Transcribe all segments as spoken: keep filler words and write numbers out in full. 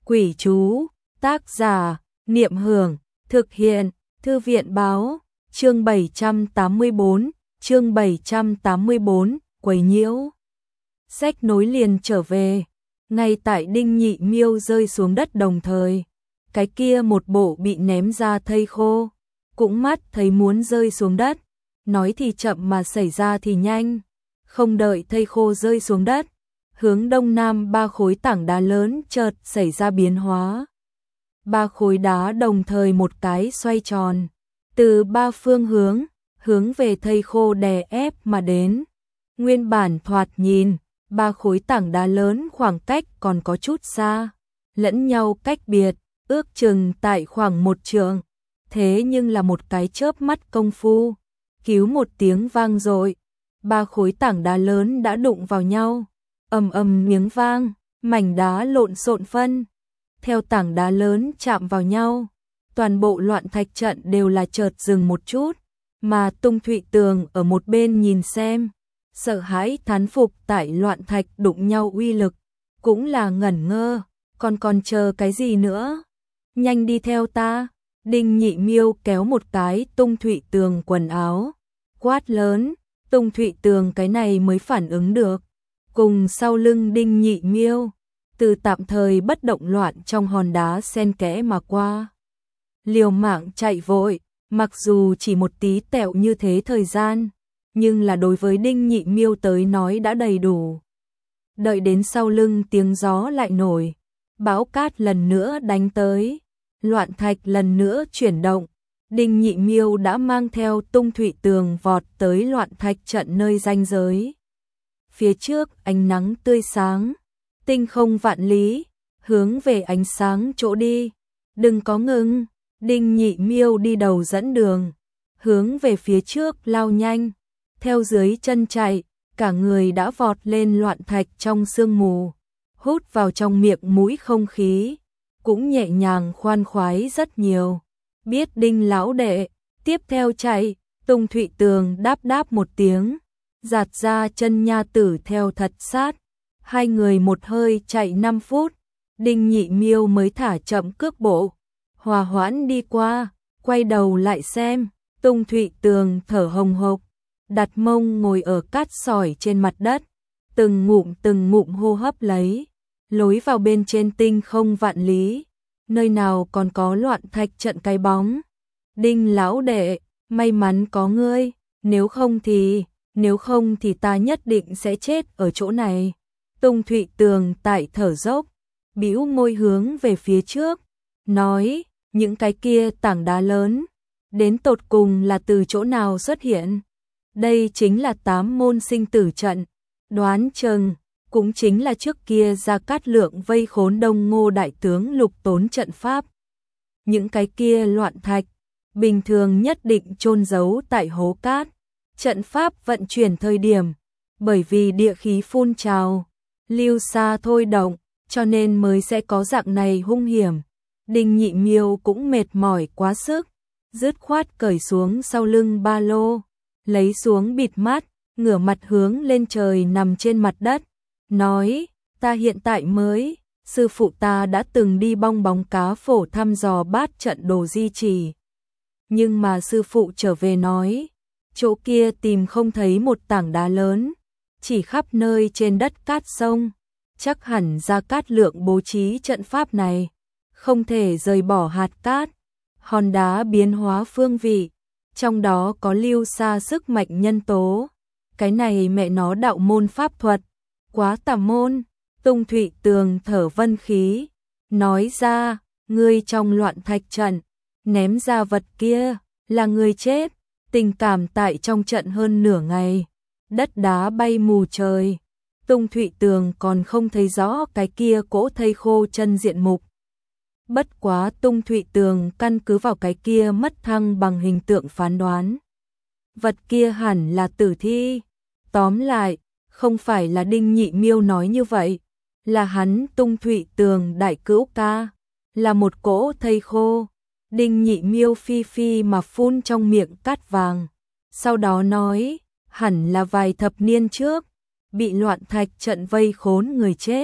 Quỷ chú, tác giả, Niệm Hưởng, thực hiện, Thư viện báo, chương bảy trăm tám mươi bốn, chương bảy trăm tám mươi bốn, quấy nhiễu. Sách nối liền trở về, ngay tại Đinh Nhị Miêu rơi xuống đất đồng thời, cái kia một bộ bị ném ra thây khô, cũng mắt thấy muốn rơi xuống đất, nói thì chậm mà xảy ra thì nhanh, không đợi thây khô rơi xuống đất. Hướng đông nam ba khối tảng đá lớn chợt xảy ra biến hóa. Ba khối đá đồng thời một cái xoay tròn, từ ba phương hướng, hướng về thây khô đè ép mà đến. Nguyên bản thoạt nhìn, ba khối tảng đá lớn khoảng cách còn có chút xa, lẫn nhau cách biệt, ước chừng tại khoảng một trượng. Thế nhưng là một cái chớp mắt công phu, cứu một tiếng vang dội, ba khối tảng đá lớn đã đụng vào nhau. Ầm ầm miếng vang, mảnh đá lộn xộn phân. Theo tảng đá lớn chạm vào nhau, toàn bộ loạn thạch trận đều là chợt dừng một chút, mà Tung Thụy Tường ở một bên nhìn xem, sợ hãi thán phục tại loạn thạch đụng nhau uy lực, cũng là ngẩn ngơ, còn còn chờ cái gì nữa? Nhanh đi theo ta. Đinh Nhị Miêu kéo một cái Tung Thụy Tường quần áo, quát lớn. Tung Thụy Tường cái này mới phản ứng được. Cùng sau lưng Đinh Nhị Miêu, từ tạm thời bất động loạn trong hòn đá xen kẽ mà qua. Liều mạng chạy vội, mặc dù chỉ một tí tẹo như thế thời gian, nhưng là đối với Đinh Nhị Miêu tới nói đã đầy đủ. Đợi đến sau lưng tiếng gió lại nổi, bão cát lần nữa đánh tới, loạn thạch lần nữa chuyển động. Đinh Nhị Miêu đã mang theo Tung Thụy Tường vọt tới loạn thạch trận nơi ranh giới. Phía trước ánh nắng tươi sáng, tinh không vạn lý, hướng về ánh sáng chỗ đi. Đừng có ngừng, Đinh Nhị Miêu đi đầu dẫn đường, hướng về phía trước lao nhanh, theo dưới chân chạy, cả người đã vọt lên loạn thạch trong sương mù, hút vào trong miệng mũi không khí, cũng nhẹ nhàng khoan khoái rất nhiều. Biết Đinh lão đệ, tiếp theo chạy, Tung Thụy Tường đáp đáp một tiếng, giạt ra chân nha tử theo thật sát. Hai người một hơi chạy năm phút, Đinh Nhị Miêu mới thả chậm cước bộ, hòa hoãn đi qua, quay đầu lại xem, Tung Thụy Tường thở hồng hộc, đặt mông ngồi ở cát sỏi trên mặt đất, từng ngụm từng ngụm hô hấp lấy, lối vào bên trên tinh không vạn lý, nơi nào còn có loạn thạch trận cái bóng. Đinh lão đệ, may mắn có ngươi, nếu không thì, nếu không thì ta nhất định sẽ chết ở chỗ này. Tung Thụy Tường tại thở dốc, bĩu môi hướng về phía trước, nói, những cái kia tảng đá lớn, đến tột cùng là từ chỗ nào xuất hiện? Đây chính là tám môn sinh tử trận, đoán chừng cũng chính là trước kia Gia Cát Lượng vây khốn Đông Ngô đại tướng Lục Tốn trận pháp. Những cái kia loạn thạch, bình thường nhất định chôn giấu tại hố cát. Trận pháp vận chuyển thời điểm, bởi vì địa khí phun trào, lưu xa thôi động, cho nên mới sẽ có dạng này hung hiểm. Đinh Nhị Miêu cũng mệt mỏi quá sức, dứt khoát cởi xuống sau lưng ba lô, lấy xuống bịt mắt, ngửa mặt hướng lên trời nằm trên mặt đất, nói, ta hiện tại mới, sư phụ ta đã từng đi bong bóng cá phổ thăm dò bát trận đồ di trì. Nhưng mà sư phụ trở về nói, chỗ kia tìm không thấy một tảng đá lớn, chỉ khắp nơi trên đất cát sông, chắc hẳn Gia Cát Lượng bố trí trận pháp này, không thể rời bỏ hạt cát, hòn đá biến hóa phương vị, trong đó có lưu xa sức mạnh nhân tố, cái này mẹ nó đạo môn pháp thuật, quá tà môn. Tung Thụy Tường thở vân khí, nói ra, ngươi trong loạn thạch trận, ném ra vật kia, là người chết. Tình cảm tại trong trận hơn nửa ngày, đất đá bay mù trời, Tung Thụy Tường còn không thấy rõ cái kia cỗ thây khô chân diện mục. Bất quá Tung Thụy Tường căn cứ vào cái kia mất thăng bằng hình tượng phán đoán. Vật kia hẳn là tử thi. Tóm lại, không phải là Đinh Nhị Miêu nói như vậy, là hắn Tung Thụy Tường đại cữu ca, là một cỗ thây khô. Đinh Nhị Miêu phi phi mà phun trong miệng cát vàng, sau đó nói, hẳn là vài thập niên trước, bị loạn thạch trận vây khốn người chết,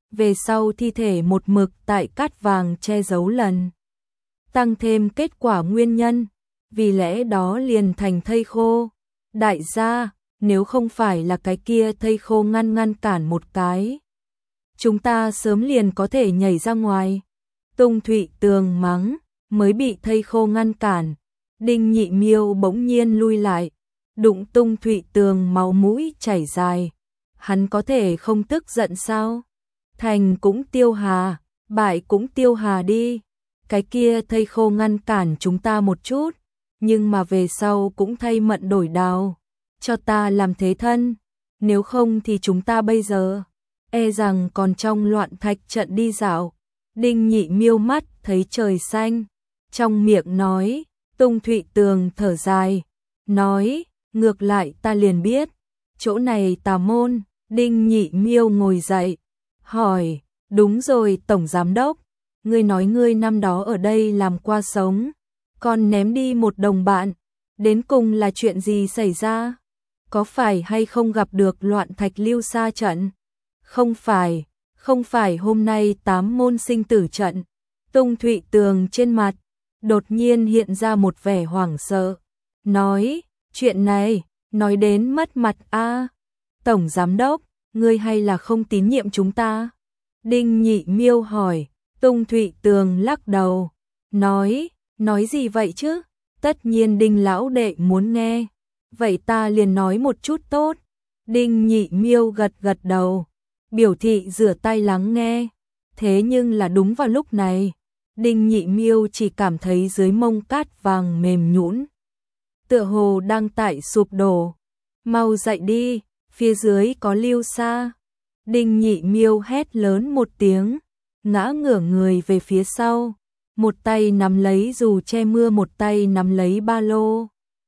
về sau thi thể một mực tại cát vàng che giấu lần. Tăng thêm kết quả nguyên nhân, vì lẽ đó liền thành thây khô. Đại gia, nếu không phải là cái kia thây khô ngăn ngăn cản một cái, chúng ta sớm liền có thể nhảy ra ngoài. Tung Thụy Tường mắng, mới bị thây khô ngăn cản. Đinh Nhị Miêu bỗng nhiên lui lại, đụng Tung Thụy Tường máu mũi chảy dài. Hắn có thể không tức giận sao? Thành cũng tiêu hà, bại cũng tiêu hà đi. Cái kia thây khô ngăn cản chúng ta một chút, nhưng mà về sau cũng thay mận đổi đào, cho ta làm thế thân. Nếu không thì chúng ta bây giờ e rằng còn trong loạn thạch trận đi dạo. Đinh Nhị Miêu mắt thấy trời xanh, trong miệng nói. Tung Thụy Tường thở dài, nói, ngược lại ta liền biết, chỗ này tà môn. Đinh Nhị Miêu ngồi dậy, hỏi, đúng rồi Tổng Giám Đốc, ngươi nói ngươi năm đó ở đây làm qua sống, còn ném đi một đồng bạn, đến cùng là chuyện gì xảy ra? Có phải hay không gặp được loạn thạch lưu sa trận? Không phải, không phải hôm nay tám môn sinh tử trận. Tung Thụy Tường trên mặt đột nhiên hiện ra một vẻ hoảng sợ, nói, chuyện này, nói đến mất mặt a. Tổng Giám Đốc, ngươi hay là không tín nhiệm chúng ta? Đinh Nhị Miêu hỏi. Tung Thụy Tường lắc đầu, nói, nói gì vậy chứ? Tất nhiên Đinh lão đệ muốn nghe, vậy ta liền nói một chút tốt. Đinh Nhị Miêu gật gật đầu, biểu thị rửa tay lắng nghe. Thế nhưng là đúng vào lúc này, Đinh Nhị Miêu chỉ cảm thấy dưới mông cát vàng mềm nhũn, tựa hồ đang tại sụp đổ. Mau dậy đi, phía dưới có lưu sa. Đinh Nhị Miêu hét lớn một tiếng, ngã ngửa người về phía sau, một tay nắm lấy dù che mưa, một tay nắm lấy ba lô.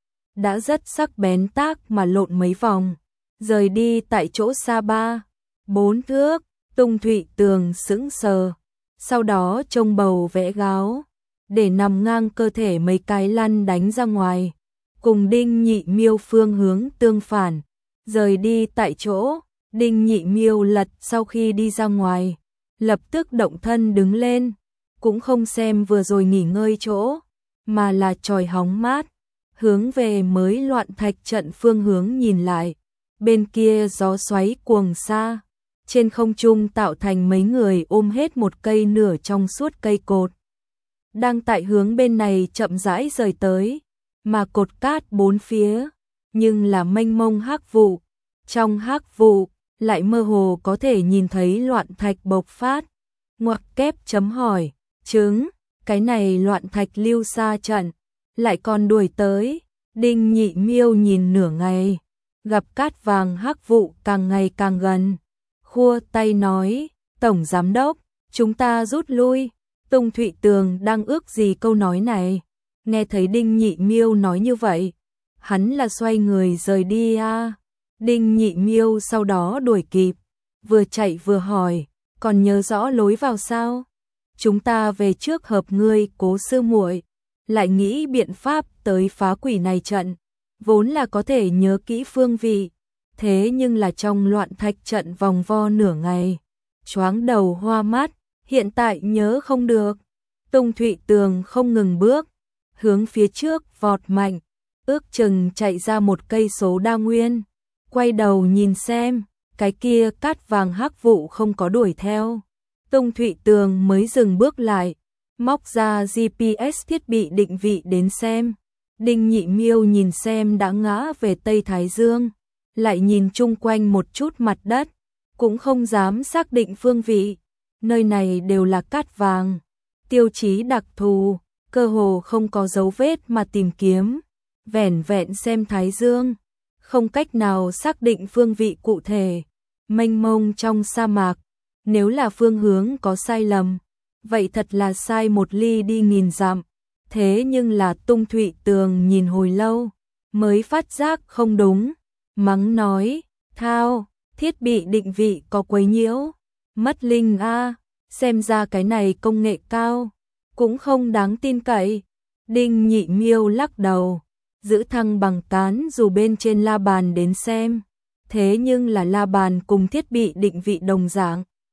Đã rất sắc bén tác mà lộn mấy vòng, rời đi tại chỗ xa ba, bốn thước. Tung Thụy Tường sững sờ, sau đó trông bầu vẽ gáo, để nằm ngang cơ thể mấy cái lăn đánh ra ngoài, cùng Đinh Nhị Miêu phương hướng tương phản, rời đi tại chỗ. Đinh Nhị Miêu lật sau khi đi ra ngoài, lập tức động thân đứng lên, cũng không xem vừa rồi nghỉ ngơi chỗ, mà là chòi hóng mát, hướng về mới loạn thạch trận phương hướng nhìn lại. Bên kia gió xoáy cuồng xa, trên không trung tạo thành mấy người ôm hết một cây nửa trong suốt cây cột, đang tại hướng bên này chậm rãi rời tới, mà cột cát bốn phía, nhưng là mênh mông hắc vụ, trong hắc vụ lại mơ hồ có thể nhìn thấy loạn thạch bộc phát. Ngoặc kép chấm hỏi, chứng, cái này loạn thạch lưu sa trận, lại còn đuổi tới. Đinh Nhị Miêu nhìn nửa ngày, gặp cát vàng hắc vụ càng ngày càng gần, khua tay nói, Tổng Giám Đốc, chúng ta rút lui. Tung Thụy Tường đang ước gì câu nói này, nghe thấy Đinh Nhị Miêu nói như vậy, hắn là xoay người rời đi a. Đinh Nhị Miêu sau đó đuổi kịp, vừa chạy vừa hỏi, còn nhớ rõ lối vào sao? Chúng ta về trước hợp ngươi Cố sư muội, lại nghĩ biện pháp tới phá quỷ này trận, vốn là có thể nhớ kỹ phương vị, thế nhưng là trong loạn thạch trận vòng vo nửa ngày, choáng đầu hoa mắt, hiện tại nhớ không được. Tung Thụy Tường không ngừng bước, hướng phía trước vọt mạnh, ước chừng chạy ra một cây số đa nguyên. Quay đầu nhìn xem, cái kia cát vàng hắc vụ không có đuổi theo. Tung Thụy Tường mới dừng bước lại, móc ra giê pê ét thiết bị định vị đến xem. Đinh Nhị Miêu nhìn xem đã ngã về Tây Thái Dương, lại nhìn chung quanh một chút mặt đất, cũng không dám xác định phương vị. Nơi này đều là cát vàng, tiêu chí đặc thù, cơ hồ không có dấu vết mà tìm kiếm. Vẻn vẹn xem Thái Dương, không cách nào xác định phương vị cụ thể. Mênh mông trong sa mạc, nếu là phương hướng có sai lầm, vậy thật là sai một ly đi nghìn dặm. Thế nhưng là Tung Thụy Tường nhìn hồi lâu, mới phát giác không đúng, mắng nói, thao, thiết bị định vị có quấy nhiễu, mất linh a, xem ra cái này công nghệ cao, cũng không đáng tin cậy. Đinh Nhị Miêu lắc đầu, giữ thăng bằng cán dù bên trên la bàn đến xem, thế nhưng là la bàn cùng thiết bị định vị đồng dạng.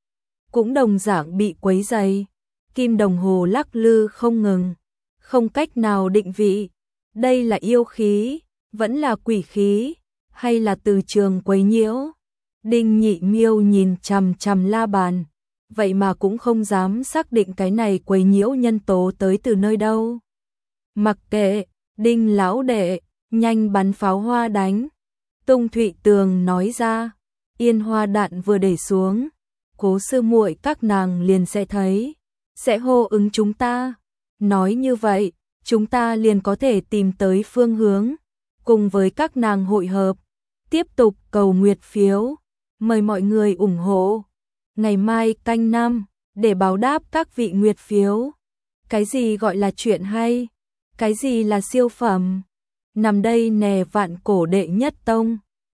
cũng đồng dạng bị quấy rầy. Kim đồng hồ lắc lư không ngừng, không cách nào định vị. Đây là yêu khí, vẫn là quỷ khí, hay là từ trường quấy nhiễu? Đinh Nhị Miêu nhìn chằm chằm la bàn, vậy mà cũng không dám xác định cái này quấy nhiễu nhân tố tới từ nơi đâu. Mặc kệ, Đinh lão đệ, nhanh bắn pháo hoa đánh. Tung Thụy Tường nói ra, yên hoa đạn vừa để xuống, Cố sư muội các nàng liền sẽ thấy, sẽ hô ứng chúng ta. Nói như vậy, chúng ta liền có thể tìm tới phương hướng, cùng với các nàng hội hợp, tiếp tục cầu nguyệt phiếu, mời mọi người ủng hộ. Ngày mai canh năm, để báo đáp các vị nguyệt phiếu. Cái gì gọi là chuyện hay? Cái gì là siêu phẩm? Nằm đây nè vạn cổ đệ nhất tông.